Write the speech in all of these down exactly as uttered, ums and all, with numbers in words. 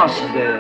six heures.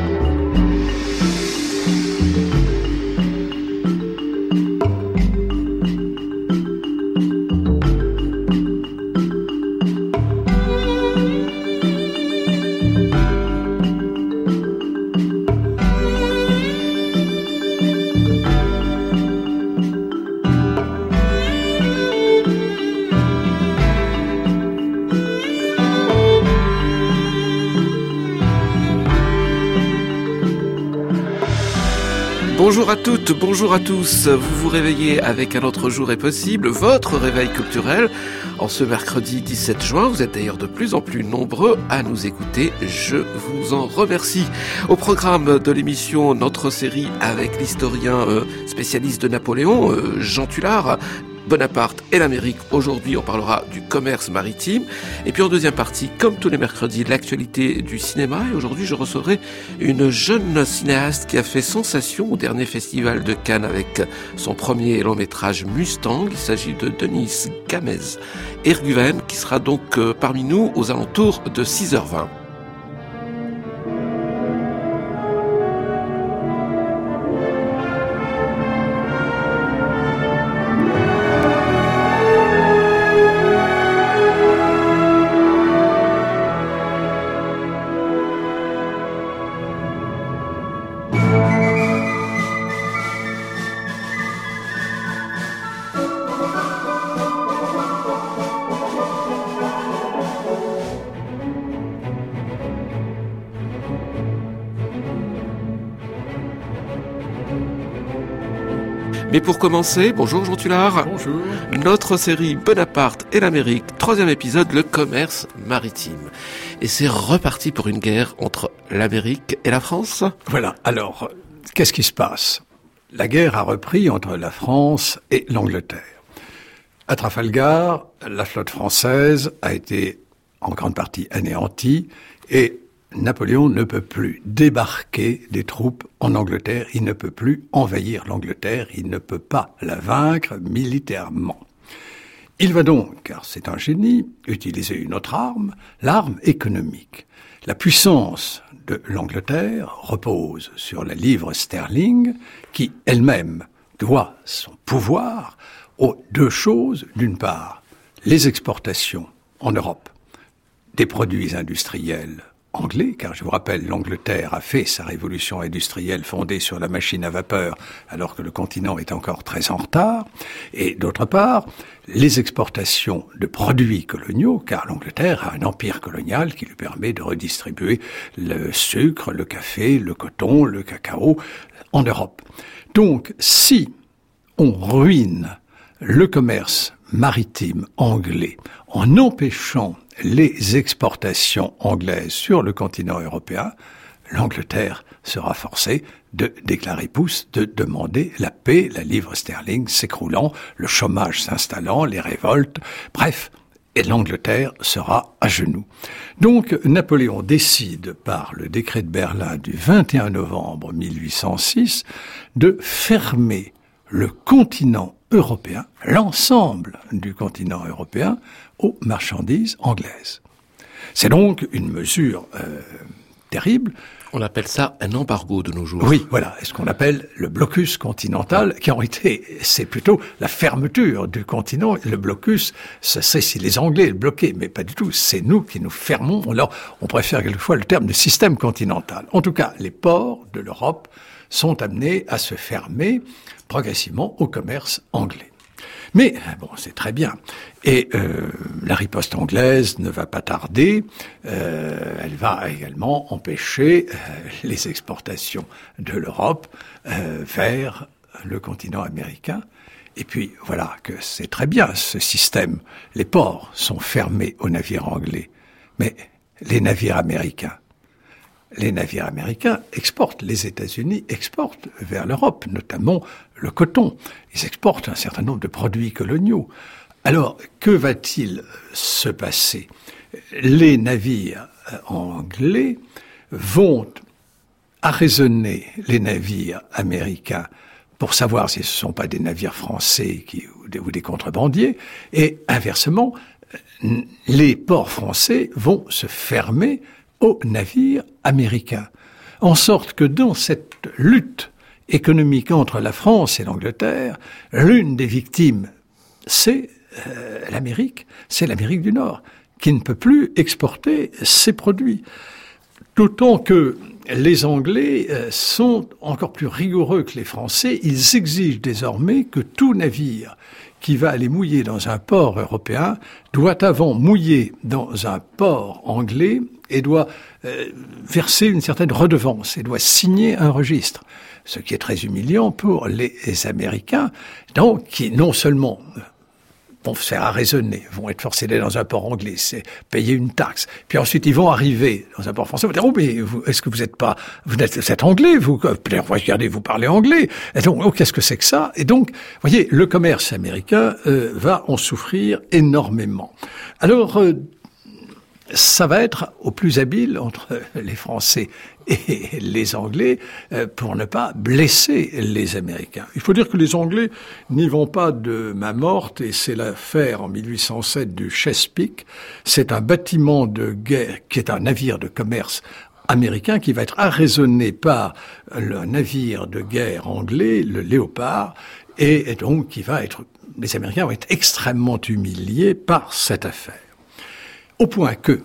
Bonjour à toutes, bonjour à tous. Vous vous réveillez avec Un autre jour est possible, votre réveil culturel. En ce mercredi dix-sept juin, vous êtes d'ailleurs de plus en plus nombreux à nous écouter. Je vous en remercie. Au programme de l'émission, notre série avec l'historien euh, spécialiste de Napoléon, euh, Jean Tullard, Bonaparte et l'Amérique. Aujourd'hui, on parlera du commerce maritime. Et puis en deuxième partie, comme tous les mercredis, l'actualité du cinéma. Et aujourd'hui, je recevrai une jeune cinéaste qui a fait sensation au dernier festival de Cannes avec son premier long métrage Mustang. Il s'agit de Denise Gamez-Erguven, qui sera donc parmi nous aux alentours de six heures vingt. Mais pour commencer, bonjour Jean Tullard. Bonjour. Notre série Bonaparte et l'Amérique, troisième épisode, le commerce maritime. Et c'est reparti pour une guerre entre l'Amérique et la France. Voilà, alors, qu'est-ce qui se passe ? La guerre a repris entre la France et l'Angleterre. À Trafalgar, la flotte française a été en grande partie anéantie et Napoléon ne peut plus débarquer des troupes en Angleterre, il ne peut plus envahir l'Angleterre, il ne peut pas la vaincre militairement. Il va donc, car c'est un génie, utiliser une autre arme, l'arme économique. La puissance de l'Angleterre repose sur la livre sterling, qui elle-même doit son pouvoir aux deux choses. D'une part, les exportations en Europe des produits industriels anglais, car je vous rappelle, l'Angleterre a fait sa révolution industrielle fondée sur la machine à vapeur, alors que le continent est encore très en retard. Et d'autre part, les exportations de produits coloniaux, car l'Angleterre a un empire colonial qui lui permet de redistribuer le sucre, le café, le coton, le cacao en Europe. Donc, si on ruine le commerce maritime anglais en empêchant les exportations anglaises sur le continent européen, l'Angleterre sera forcée de déclarer pouce, de demander la paix, la livre sterling s'écroulant, le chômage s'installant, les révoltes, bref, et l'Angleterre sera à genoux. Donc Napoléon décide par le décret de Berlin du vingt et un novembre mille huit cent six de fermer le continent européen, l'ensemble du continent européen, aux marchandises anglaises. C'est donc une mesure euh, terrible. On appelle ça un embargo de nos jours. Oui, voilà, ce qu'on appelle le blocus continental, qui en réalité, c'est plutôt la fermeture du continent. Le blocus, ce serait si les Anglais le bloquaient, mais pas du tout. C'est nous qui nous fermons. Alors, on préfère quelquefois le terme de système continental. En tout cas, les ports de l'Europe sont amenés à se fermer progressivement au commerce anglais. Mais, bon, c'est très bien. Et euh, la riposte anglaise ne va pas tarder. Euh, elle va également empêcher euh, les exportations de l'Europe euh, vers le continent américain. Et puis, voilà que c'est très bien, ce système. Les ports sont fermés aux navires anglais. Mais les navires américains, les navires américains exportent, les États-Unis exportent vers l'Europe, notamment le coton. Ils exportent un certain nombre de produits coloniaux. Alors, que va-t-il se passer ? Les navires anglais vont arraisonner les navires américains pour savoir si ce ne sont pas des navires français qui, ou, des, ou des contrebandiers, et inversement, les ports français vont se fermer aux navires américain. En sorte que dans cette lutte économique entre la France et l'Angleterre, l'une des victimes, c'est euh, l'Amérique, c'est l'Amérique du Nord, qui ne peut plus exporter ses produits. D'autant que les Anglais euh, sont encore plus rigoureux que les Français. Ils exigent désormais que tout navire qui va aller mouiller dans un port européen doit avant mouiller dans un port anglais et doit euh, verser une certaine redevance et doit signer un registre. Ce qui est très humiliant pour les, les Américains, donc qui non seulement vont se faire arraisonner, vont être forcés d'aller dans un port anglais, c'est payer une taxe. Puis ensuite, ils vont arriver dans un port français, ils vont dire, oh, mais vous, est-ce que vous êtes pas, vous êtes, vous êtes anglais, vous, regardez, vous parlez anglais. Et donc, oh, qu'est-ce que c'est que ça? Et donc, vous voyez, le commerce américain, euh, va en souffrir énormément. Alors, euh, ça va être au plus habile entre les Français et les Anglais euh, pour ne pas blesser les Américains. Il faut dire que les Anglais n'y vont pas de main morte, et c'est l'affaire en mille huit cent sept du Chesapeake. C'est un bâtiment de guerre qui est un navire de commerce américain qui va être arraisonné par le navire de guerre anglais, le Léopard, et, et donc qui va être, les Américains vont être extrêmement humiliés par cette affaire. Au point que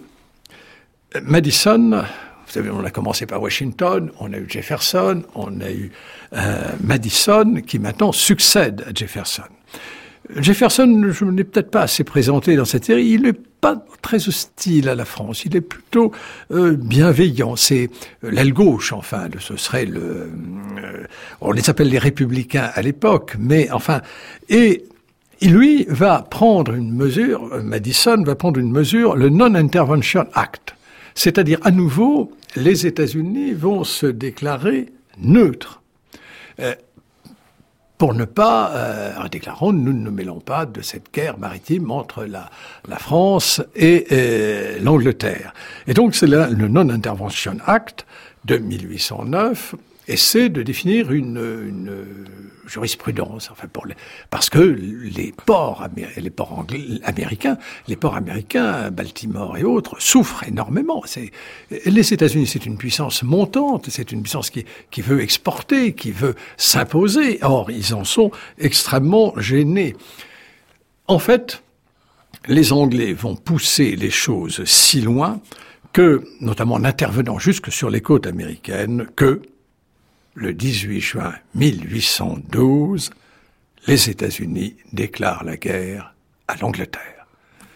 Madison, vous savez, on a commencé par Washington, on a eu Jefferson, on a eu euh, Madison, qui maintenant succède à Jefferson. Jefferson, je ne l'ai peut-être pas assez présenté dans cette série, il n'est pas très hostile à la France, il est plutôt euh, bienveillant. C'est euh, l'aile gauche, enfin, ce serait le... Euh, on les appelle les républicains à l'époque, mais enfin... et il, lui, va prendre une mesure, Madison va prendre une mesure, le Non-Intervention Act. C'est-à-dire, à nouveau, les États-Unis vont se déclarer neutres. Euh, pour ne pas, euh, en déclarant, nous ne nous mêlons pas de cette guerre maritime entre la, la France et euh, l'Angleterre. Et donc, c'est là, le Non-Intervention Act de mille huit cent neuf, essaie de définir une, une jurisprudence, enfin pour les, parce que les ports, amé, les ports anglais, américains, les ports américains, Baltimore et autres, souffrent énormément. C'est, les États-Unis, c'est une puissance montante, c'est une puissance qui, qui veut exporter, qui veut s'imposer. Or, ils en sont extrêmement gênés. En fait, les Anglais vont pousser les choses si loin que, notamment en intervenant jusque sur les côtes américaines, que le dix-huit juin mille huit cent douze, les États-Unis déclarent la guerre à l'Angleterre.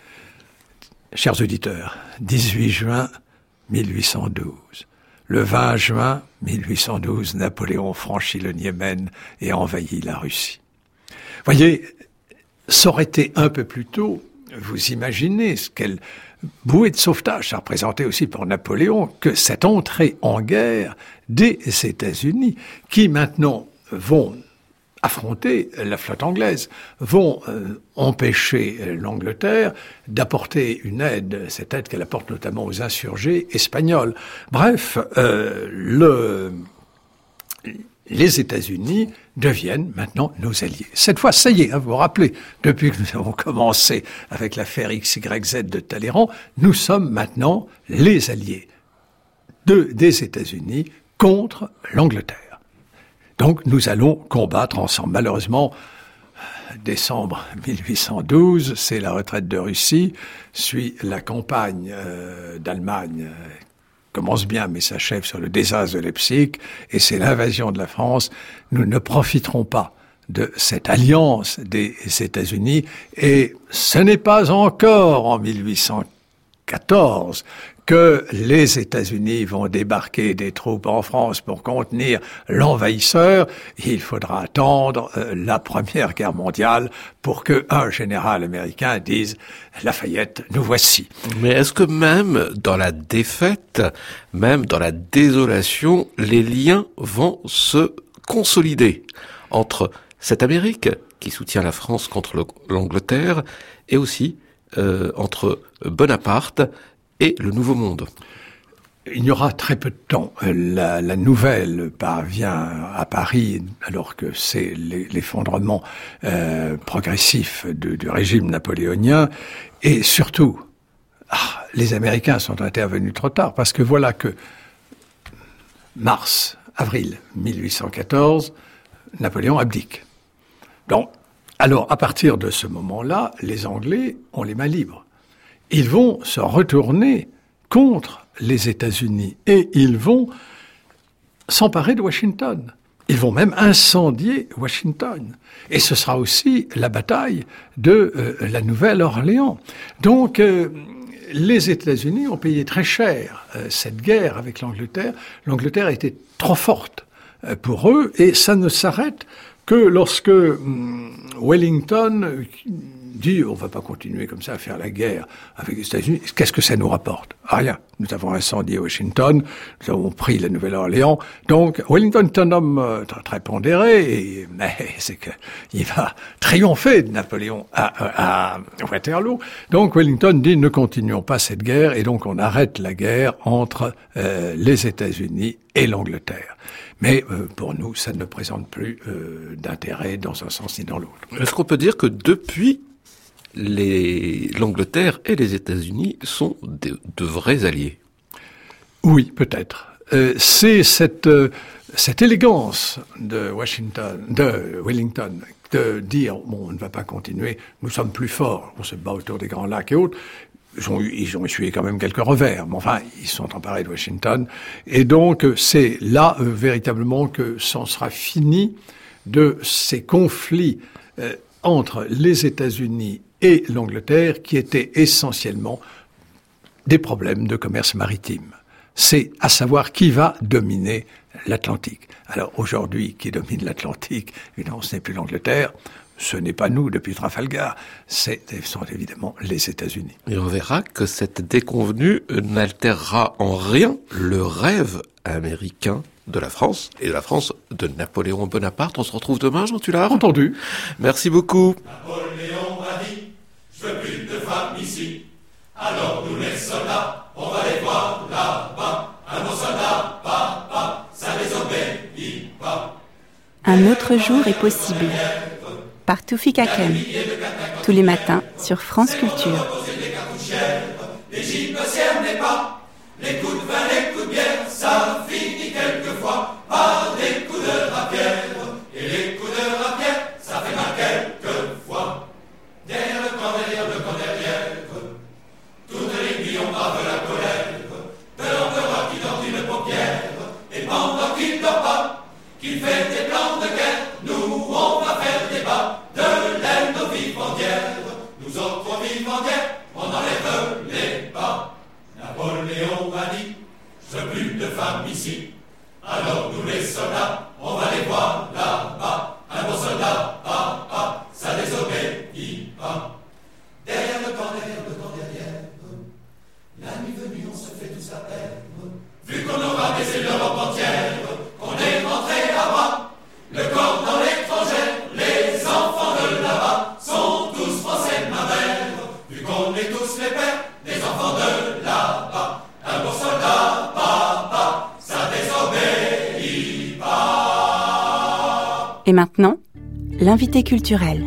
Chers auditeurs, dix-huit juin mille huit cent douze. Le vingt juin mille huit cent douze, Napoléon franchit le Niémen et envahit la Russie. Voyez, ça aurait été un peu plus tôt, vous imaginez ce qu'elle... bouée de sauvetage, ça représentait aussi pour Napoléon que cette entrée en guerre des États-Unis, qui maintenant vont affronter la flotte anglaise, vont euh, empêcher l'Angleterre d'apporter une aide, cette aide qu'elle apporte notamment aux insurgés espagnols. Bref, euh, le... les États-Unis deviennent maintenant nos alliés. Cette fois, ça y est, hein, vous vous rappelez, depuis que nous avons commencé avec l'affaire X Y Z de Talleyrand, nous sommes maintenant les alliés de, des États-Unis contre l'Angleterre. Donc nous allons combattre ensemble. Malheureusement, décembre mille huit cent douze, c'est la retraite de Russie, suit la campagne euh, d'Allemagne euh, commence bien, mais s'achève sur le désastre de Leipzig, et c'est l'invasion de la France. Nous ne profiterons pas de cette alliance des États-Unis, et ce n'est pas encore en mille huit cent quatorze que les États-Unis vont débarquer des troupes en France pour contenir l'envahisseur. Il faudra attendre euh, la Première Guerre mondiale pour qu'un général américain dise « Lafayette, nous voici ». Mais est-ce que même dans la défaite, même dans la désolation, les liens vont se consolider entre cette Amérique qui soutient la France contre le, l'Angleterre et aussi euh, entre Bonaparte et le Nouveau Monde? Il y aura très peu de temps. La, la nouvelle parvient à Paris alors que c'est l'effondrement euh, progressif de, du régime napoléonien. Et surtout, ah, les Américains sont intervenus trop tard parce que voilà que mars, avril mille huit cent quatorze, Napoléon abdique. Donc, alors, à partir de ce moment-là, les Anglais ont les mains libres. Ils vont se retourner contre les États-Unis et ils vont s'emparer de Washington. Ils vont même incendier Washington. Et ce sera aussi la bataille de euh, la Nouvelle-Orléans. Donc, euh, les États-Unis ont payé très cher euh, cette guerre avec l'Angleterre. L'Angleterre était trop forte euh, pour eux et ça ne s'arrête que lorsque hum, Wellington dit on va pas continuer comme ça à faire la guerre avec les États-Unis. Qu'est-ce que ça nous rapporte? Rien. Nous avons incendié Washington, nous avons pris la Nouvelle-Orléans. Donc Wellington est un homme euh, très, très pondéré, et, mais c'est que il va triompher de Napoléon à, à, à Waterloo. Donc Wellington dit ne continuons pas cette guerre, et donc on arrête la guerre entre euh, les États-Unis et l'Angleterre. Mais euh, pour nous, ça ne présente plus euh, d'intérêt dans un sens ni dans l'autre. Est-ce qu'on peut dire que depuis, les... l'Angleterre et les États-Unis sont de, de vrais alliés? Oui, peut-être. Euh, c'est cette, euh, cette élégance de Washington, de Wellington, de dire bon, on ne va pas continuer, nous sommes plus forts, on se bat autour des Grands Lacs et autres. Ils ont, eu, ils ont essuyé quand même quelques revers, mais enfin, ils sont emparés de Washington. Et donc, c'est là, euh, véritablement, que s'en sera fini de ces conflits euh, entre les États-Unis et l'Angleterre, qui étaient essentiellement des problèmes de commerce maritime. C'est à savoir qui va dominer l'Atlantique. Alors, aujourd'hui, qui domine l'Atlantique? Évidemment, ce n'est plus l'Angleterre. Ce n'est pas nous depuis Trafalgar, c'est, ce sont évidemment les États-Unis. Et on verra que cette déconvenue n'altérera en rien le rêve américain de la France, et de la France de Napoléon Bonaparte. On se retrouve demain, Jean Tullard. Entendu. Merci beaucoup. Napoléon a dit, je veux plus de femmes ici. Alors nous les soldats, on va les voir là-bas. Un bon soldat, papa, ça désobéit pas. Un autre jour est possible. Par Toufik Hakem, tous les matins sur France Culture. L'égyptienne n'est pas, les coups de vin, les coups de bière, ça finit quelquefois par des coups de rapière. Et les coups de rapière, ça fait mal quelquefois. Derrière le camp, derrière le camp, derrière, toutes les nuits on brave la colère de l'empereur qui dort une paupière. Et pendant qu'il dort pas, qu'il fait des plans de guerre, nous on va faire des bas. De l'aile aux vivandières, nous autres vivandières, on enlève les bas. Napoléon a dit, je veux plus de femmes ici. Alors nous les soldats, on va les voir là-bas. Un bon soldat, papa, ça désobéit pas. Derrière le camp, derrière le camp, derrière, la nuit venue, on se fait tous à peine. Vu qu'on aura baisé l'Europe entière, qu'on est rentré à bras, le corps dans l'étranger, les enfants de là-bas sont tous français de ma mère. Vu qu'on est tous les pères des enfants de là-bas, un bon soldat, papa, ça désobéit pas. Et maintenant, l'invité culturel.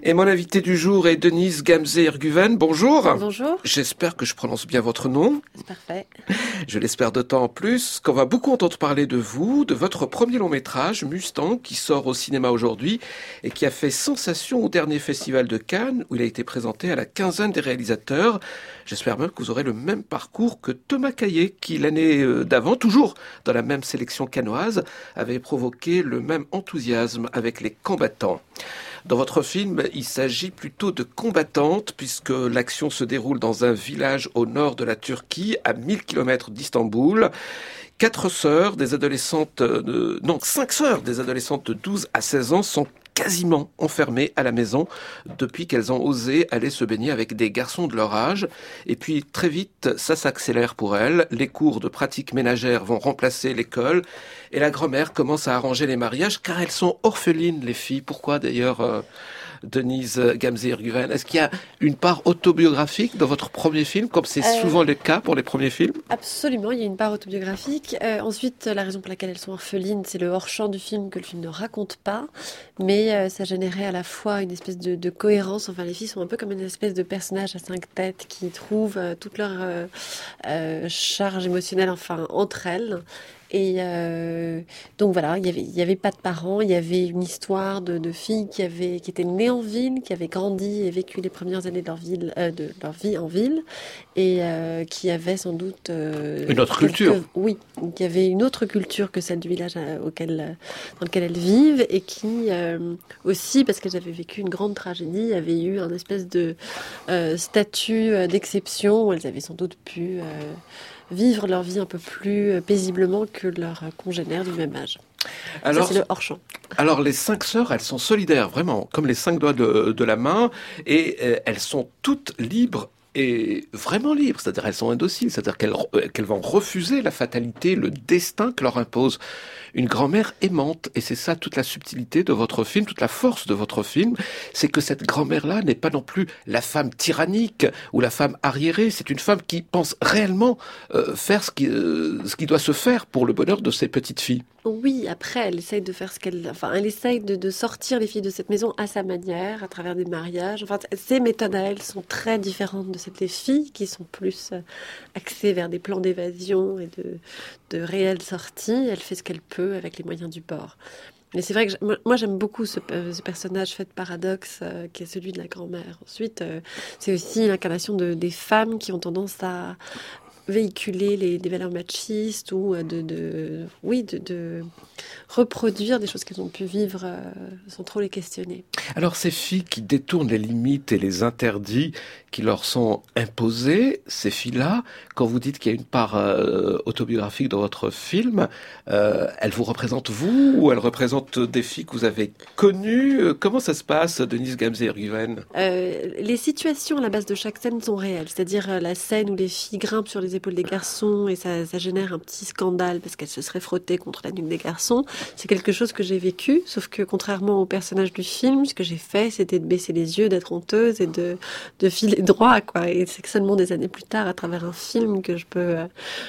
Et mon invité du jour est Denise Gamze-Erguven. Bonjour. Bonjour. J'espère que je prononce bien votre nom. C'est parfait. Je l'espère d'autant plus qu'on va beaucoup entendre parler de vous, de votre premier long métrage, Mustang, qui sort au cinéma aujourd'hui et qui a fait sensation au dernier festival de Cannes, où il a été présenté à la quinzaine des réalisateurs. J'espère même que vous aurez le même parcours que Thomas Caillet, qui l'année d'avant, toujours dans la même sélection cannoise, avait provoqué le même enthousiasme avec Les Combattants. Dans votre film, il s'agit plutôt de combattantes, puisque l'action se déroule dans un village au nord de la Turquie, à mille kilomètres d'Istanbul. Quatre sœurs, des adolescentes, de, non, cinq sœurs, des adolescentes de douze à seize ans sont quasiment enfermées à la maison depuis qu'elles ont osé aller se baigner avec des garçons de leur âge. Et puis très vite, ça s'accélère pour elles. Les cours de pratique ménagère vont remplacer l'école et la grand-mère commence à arranger les mariages car elles sont orphelines, les filles. Pourquoi d'ailleurs euh, Denise Gamze-Erguven? Est-ce qu'il y a une part autobiographique dans votre premier film, comme c'est euh, souvent le cas pour les premiers films? Absolument, il y a une part autobiographique. Euh, ensuite, la raison pour laquelle elles sont orphelines, c'est le hors-champ du film que le film ne raconte pas, mais euh, ça générait à la fois une espèce de, de cohérence. Enfin, les filles sont un peu comme une espèce de personnage à cinq têtes qui trouvent euh, toute leur euh, euh, charge émotionnelle, enfin, entre elles. Et euh, donc voilà, il y avait, il y avait pas de parents, il y avait une histoire de, de filles qui avaient, qui étaient nées en ville, qui avaient grandi et vécu les premières années de leur, ville, euh, de leur vie en ville, et euh, qui avaient sans doute euh, une autre quelques, culture. Oui, qui avait une autre culture que celle du village auquel, dans lequel elles vivent, et qui euh, aussi, parce qu'elles avaient vécu une grande tragédie, avaient eu un espèce de euh, statut d'exception où elles avaient sans doute pu euh, vivre leur vie un peu plus paisiblement que leurs congénères du même âge. Alors, ça, c'est le hors-champ. Alors, les cinq sœurs, elles sont solidaires, vraiment, comme les cinq doigts de, de la main, et euh, elles sont toutes libres et vraiment libres, c'est-à-dire elles sont indociles, c'est-à-dire qu'elles, qu'elles vont refuser la fatalité, le destin que leur impose une grand-mère aimante. Et c'est ça toute la subtilité de votre film, toute la force de votre film, c'est que cette grand-mère-là n'est pas non plus la femme tyrannique ou la femme arriérée, c'est une femme qui pense réellement euh, faire ce qui, euh, ce qui doit se faire pour le bonheur de ses petites filles. Oui, après, elle essaye de faire ce qu'elle... Enfin, elle essaye de, de sortir les filles de cette maison à sa manière, à travers des mariages. Enfin, ses méthodes à elle sont très différentes de celles des filles, qui sont plus axées vers des plans d'évasion et de, de réelles sorties. Elle fait ce qu'elle peut avec les moyens du bord. Mais c'est vrai que moi, moi j'aime beaucoup ce, ce personnage fait de paradoxe euh, qui est celui de la grand-mère. Ensuite, euh, c'est aussi l'incarnation de, des femmes qui ont tendance à véhiculer les, les valeurs machistes ou de, de, oui, de, de reproduire des choses qu'elles ont pu vivre euh, sans trop les questionner. Alors ces filles qui détournent les limites et les interdits qui leur sont imposés, ces filles-là, quand vous dites qu'il y a une part euh, autobiographique dans votre film, euh, elles vous représentent vous ou elles représentent des filles que vous avez connues? Comment ça se passe, Denise Gamze-Erguven? euh, Les situations à la base de chaque scène sont réelles, c'est-à-dire euh, la scène où les filles grimpent sur les épaules des garçons et ça, ça génère un petit scandale parce qu'elles se seraient frottées contre la nuque des garçons. C'est quelque chose que j'ai vécu, sauf que contrairement au personnage du film, ce que j'ai fait, c'était de baisser les yeux, d'être honteuse et de, de filer droit, quoi. Et c'est que seulement des années plus tard, à travers un film, que je peux euh,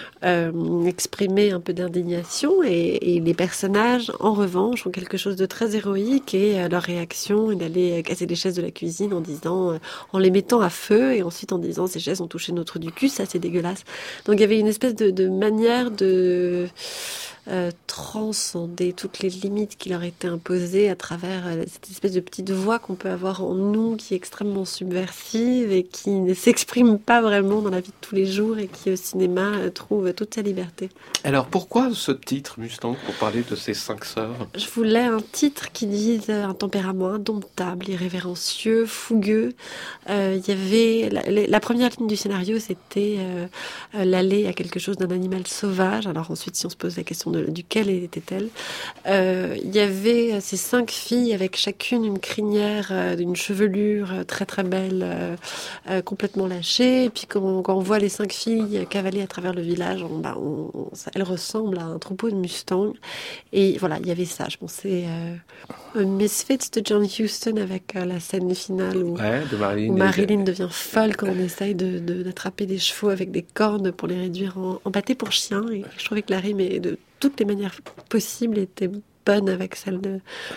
euh, exprimer un peu d'indignation. Et, et les personnages, en revanche, ont quelque chose de très héroïque et euh, leur réaction est d'aller casser les chaises de la cuisine en disant, euh, en les mettant à feu et ensuite en disant ces chaises ont touché notre du cul, ça c'est dégueulasse. Donc il y avait une espèce de, de manière de euh, transcender toutes les limites qui leur étaient imposées à travers euh, cette espèce de petite voix qu'on peut avoir en nous qui est extrêmement subversive et qui ne s'exprime pas vraiment dans la vie de tous les jours et qui au cinéma euh, trouve toute sa liberté. Alors pourquoi ce titre, Mustang, pour parler de ces cinq sœurs? Je voulais un titre qui dise un tempérament indomptable, irrévérencieux, fougueux. Euh, il y avait la, la première ligne du scénario, c'était euh, l'aller à quelque chose d'un animal sauvage. Alors ensuite, si on se pose la question de duquel était-elle, euh, il y avait ces cinq filles avec chacune une crinière, euh, une chevelure très très belle, euh, euh, complètement lâchée. Et puis quand on, quand on voit les cinq filles cavaler à travers le village, on, bah, on, on, elles ressemblent à un troupeau de mustangs. Et voilà, il y avait ça. Je pensais euh, Misfits de John Huston avec euh, la scène finale où, ouais, de Marilyn, où Marilyn devient folle quand on essaye de, de, d'attraper des chevaux avec des cornes pour les réduire en, en pâté pour chien. Et je trouvais que la rime est de toutes les manières possibles était bonne avec celle de,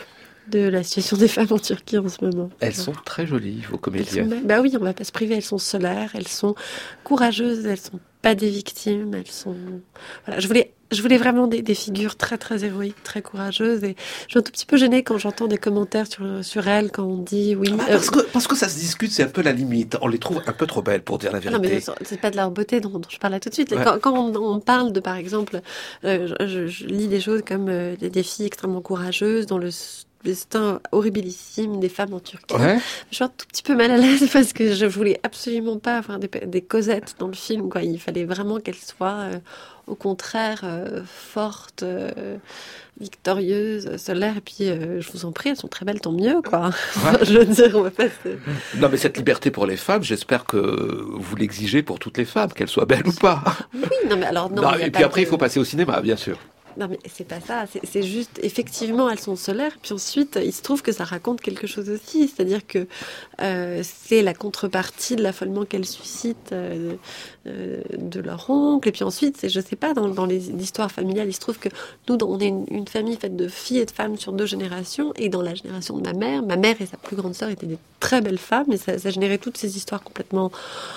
de la situation des femmes en Turquie en ce moment. Elles sont très jolies, vos comédiennes. Sont, bah oui, on va pas se priver, elles sont solaires, elles sont courageuses, elles sont pas des victimes, elles sont... Voilà, je voulais, je voulais vraiment des, des figures très très héroïques, très courageuses, et je suis un tout petit peu gênée quand j'entends des commentaires sur, sur elles, quand on dit oui... Ah, parce, que, parce que ça se discute, c'est un peu la limite, on les trouve un peu trop belles pour dire la vérité. Non mais c'est pas de leur beauté dont, dont je parle là tout de suite. Ouais. Quand, quand on, on parle de, par exemple, euh, je, je lis des choses comme euh, des, des filles extrêmement courageuses dans le destin horribilissime des femmes en Turquie. Ouais. Je suis un tout petit peu mal à l'aise parce que je voulais absolument pas avoir des, des Cosettes dans le film, quoi. Il fallait vraiment qu'elles soient, euh, au contraire, euh, fortes, euh, victorieuses, solaires. Et puis, euh, je vous en prie, elles sont très belles, tant mieux, quoi. Ouais. Je veux dire, on va pas se... Non, mais cette liberté pour les femmes, j'espère que vous l'exigez pour toutes les femmes, qu'elles soient belles ou pas. Oui, non, mais alors, non. Non, il y a et pas puis après, de... il faut passer au cinéma, bien sûr. Non mais c'est pas ça, c'est, c'est juste, effectivement elles sont solaires, puis ensuite il se trouve que ça raconte quelque chose aussi, c'est-à-dire que euh, c'est la contrepartie de l'affolement qu'elles suscitent euh, euh, de leur oncle, et puis ensuite, c'est, je sais pas, dans, dans les l'histoire familiale, il se trouve que nous, on est une, une famille faite de filles et de femmes sur deux générations, et dans la génération de ma mère, ma mère et sa plus grande sœur étaient des très belles femmes, et ça, ça générait toutes ces histoires complètement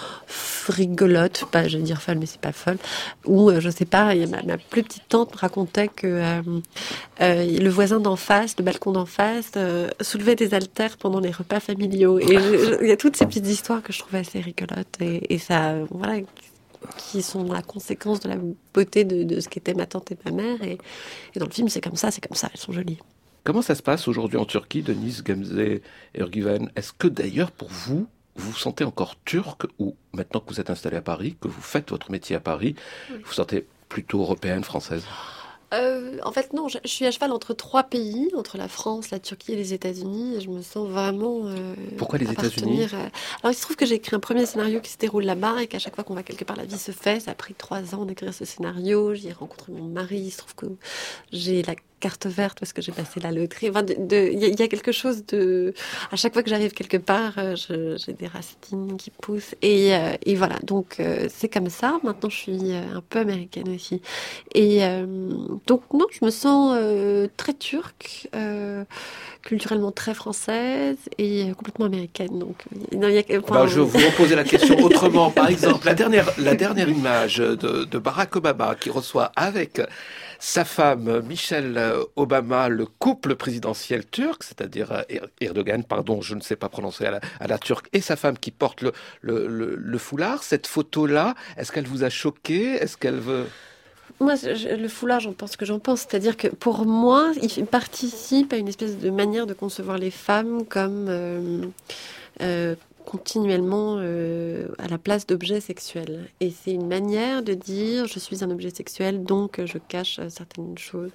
rigolote, pas je vais dire folle mais c'est pas folle, ou euh, je sais pas, y a ma, ma plus petite tante me racontait que euh, euh, le voisin d'en face, le balcon d'en face euh, soulevait des haltères pendant les repas familiaux, et il y a toutes ces petites histoires que je trouvais assez rigolotes, et, et ça, voilà, qui sont la conséquence de la beauté de, de ce qu'était ma tante et ma mère, et, et dans le film c'est comme ça, c'est comme ça, elles sont jolies. Comment ça se passe aujourd'hui en Turquie, Denise Gamze Ergüven? Est-ce que d'ailleurs pour vous, vous vous sentez encore turque, ou maintenant que vous êtes installée à Paris, que vous faites votre métier à Paris, oui. Vous vous sentez plutôt européenne, française? Euh, en fait, non, je, je suis à cheval entre trois pays, entre la France, la Turquie et les États-Unis, et je me sens vraiment. Euh, Pourquoi les États-Unis? à... Alors, il se trouve que j'ai écrit un premier scénario qui se déroule là-bas, et qu'à chaque fois qu'on va quelque part, la vie se fait. Ça a pris trois ans d'écrire ce scénario. J'y ai rencontré mon mari. Il se trouve que j'ai la carte verte parce que j'ai passé la loterie. Enfin, il de, y, y a quelque chose de. À chaque fois que j'arrive quelque part, je, j'ai des racines qui poussent, et, euh, et voilà. Donc, euh, c'est comme ça. Maintenant, je suis un peu américaine aussi, et. Euh, Donc non, je me sens euh, très turque, euh, culturellement très française et euh, complètement américaine. Donc, non, y a, enfin, bah, je vous reposer la question autrement. Par exemple, la dernière, la dernière image de, de Barack Obama qui reçoit avec sa femme Michelle Obama le couple présidentiel turc, c'est-à-dire Erdogan, pardon, je ne sais pas prononcer à la, à la turque, et sa femme qui porte le, le, le, le foulard. Cette photo-là, est-ce qu'elle vous a choqué? Est-ce qu'elle veut... Moi, je, le foulard, j'en pense ce que j'en pense. C'est-à-dire que pour moi, il participe à une espèce de manière de concevoir les femmes comme euh, euh, continuellement euh, à la place d'objets sexuels. Et c'est une manière de dire je suis un objet sexuel, donc je cache certaines choses.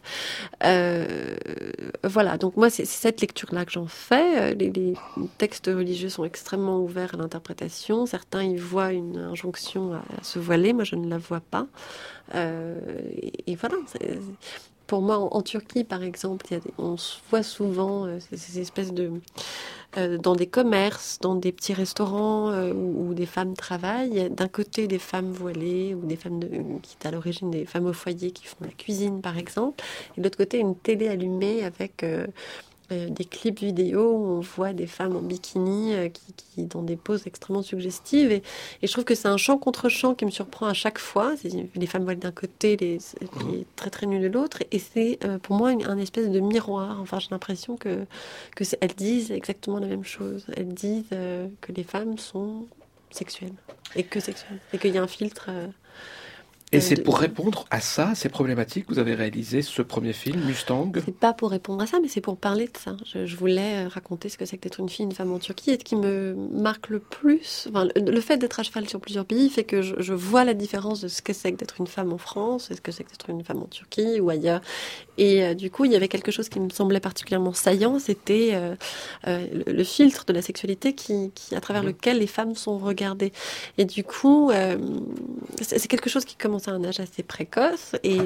Euh, voilà, donc moi, c'est, c'est cette lecture-là que j'en fais. Les, les textes religieux sont extrêmement ouverts à l'interprétation. Certains y voient une injonction à, à se voiler. Moi, je ne la vois pas. Euh, et, et voilà, c'est, pour moi, en, en Turquie, par exemple, il y a des, on se voit souvent euh, ces, ces espèces de... Euh, dans des commerces, dans des petits restaurants euh, où, où des femmes travaillent. Il y a d'un côté des femmes voilées, ou des femmes de, qui sont à l'origine des femmes au foyer qui font la cuisine, par exemple. Et de l'autre côté, une télé allumée avec... Euh, Euh, des clips vidéo où on voit des femmes en bikini euh, qui, qui dans des poses extrêmement suggestives, et, et je trouve que c'est un champ contre champ qui me surprend à chaque fois. C'est les femmes voilées d'un côté, les, les très très nues de l'autre, et c'est euh, pour moi une, un espèce de miroir. Enfin, j'ai l'impression que, que c'est, elles disent exactement la même chose. Elles disent euh, que les femmes sont sexuelles, et que sexuelles, et qu'il y a un filtre euh, Et c'est pour répondre à ça, ces problématiques, que vous avez réalisé ce premier film, Mustang? C'est pas pour répondre à ça, mais c'est pour parler de ça. Je, je voulais raconter ce que c'est que d'être une fille, une femme en Turquie, et ce qui me marque le plus, enfin, le, le fait d'être à cheval sur plusieurs pays fait que je, je vois la différence de ce que c'est que d'être une femme en France, et ce que c'est que d'être une femme en Turquie ou ailleurs. Et euh, du coup, il y avait quelque chose qui me semblait particulièrement saillant, c'était euh, euh, le, le filtre de la sexualité qui, qui, à travers mmh. lequel les femmes sont regardées. Et du coup, euh, c'est, c'est quelque chose qui commence à un âge assez précoce, et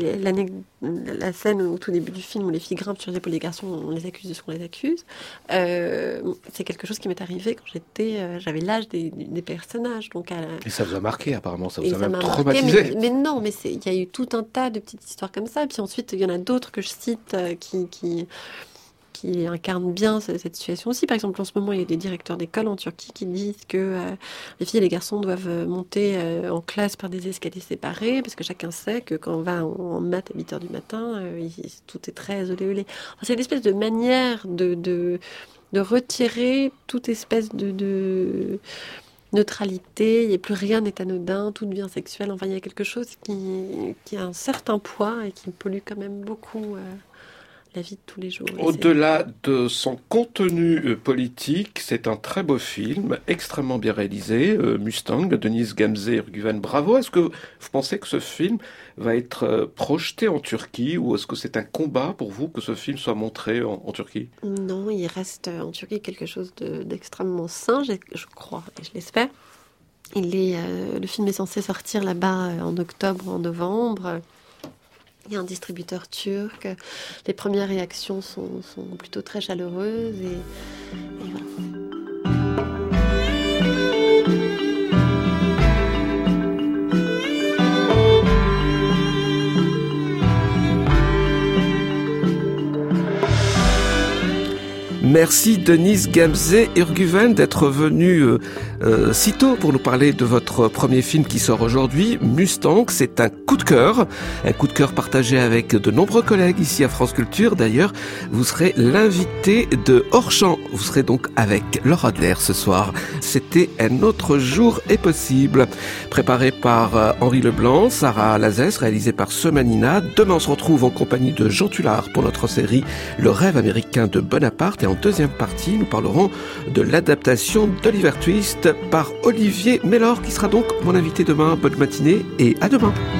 la scène au tout début du film où les filles grimpent sur les épaules des garçons, on les accuse de ce qu'on les accuse, euh, c'est quelque chose qui m'est arrivé quand j'étais, euh, j'avais l'âge des, des personnages. Donc à la... Et ça vous a marqué apparemment, ça vous et a ça même m'a traumatisé. Marqué, mais, mais non, mais il y a eu tout un tas de petites histoires comme ça, et puis ensuite il y en a d'autres que je cite euh, qui... qui qui incarne bien cette situation aussi. Par exemple, en ce moment, il y a des directeurs d'école en Turquie qui disent que euh, les filles et les garçons doivent monter euh, en classe par des escaliers séparés, parce que chacun sait que quand on va en, en maths à huit heures du matin, euh, il, tout est très olé olé. Enfin, c'est une espèce de manière de, de, de retirer toute espèce de... de neutralité, il n'y a plus rien n'est anodin, tout devient sexuel. Enfin, il y a quelque chose qui, qui a un certain poids et qui pollue quand même beaucoup euh, la vie de tous les jours. Au-delà de son contenu politique, c'est un très beau film, extrêmement bien réalisé, euh, Mustang, de Deniz Gamze Erguven. Bravo. Est-ce que vous pensez que ce film va être euh, projeté en Turquie, ou est-ce que c'est un combat pour vous que ce film soit montré en, en Turquie? Non, il reste en Turquie quelque chose de, d'extrêmement sain, je, je crois, et je l'espère. Il est, euh, le film est censé sortir là-bas euh, en octobre ou en novembre. Il y a un distributeur turc. Les premières réactions sont, sont plutôt très chaleureuses. Et, et voilà. Merci Deniz Gamze Erguven d'être venu euh, euh, si tôt pour nous parler de votre premier film qui sort aujourd'hui, Mustang. C'est un coup de cœur, un coup de cœur partagé avec de nombreux collègues ici à France Culture. D'ailleurs, vous serez l'invité de Hors-Champ. Vous serez donc avec Laura Adler ce soir. C'était Un autre jour est possible. Préparé par euh, Henri Leblanc, Sarah Lazès, réalisé par Semanina. Demain, on se retrouve en compagnie de Jean Tullard pour notre série Le rêve américain de Bonaparte. Et en deuxième partie, nous parlerons de l'adaptation d'Oliver Twist par Olivier Mélor, qui sera donc mon invité demain. Bonne matinée et à demain.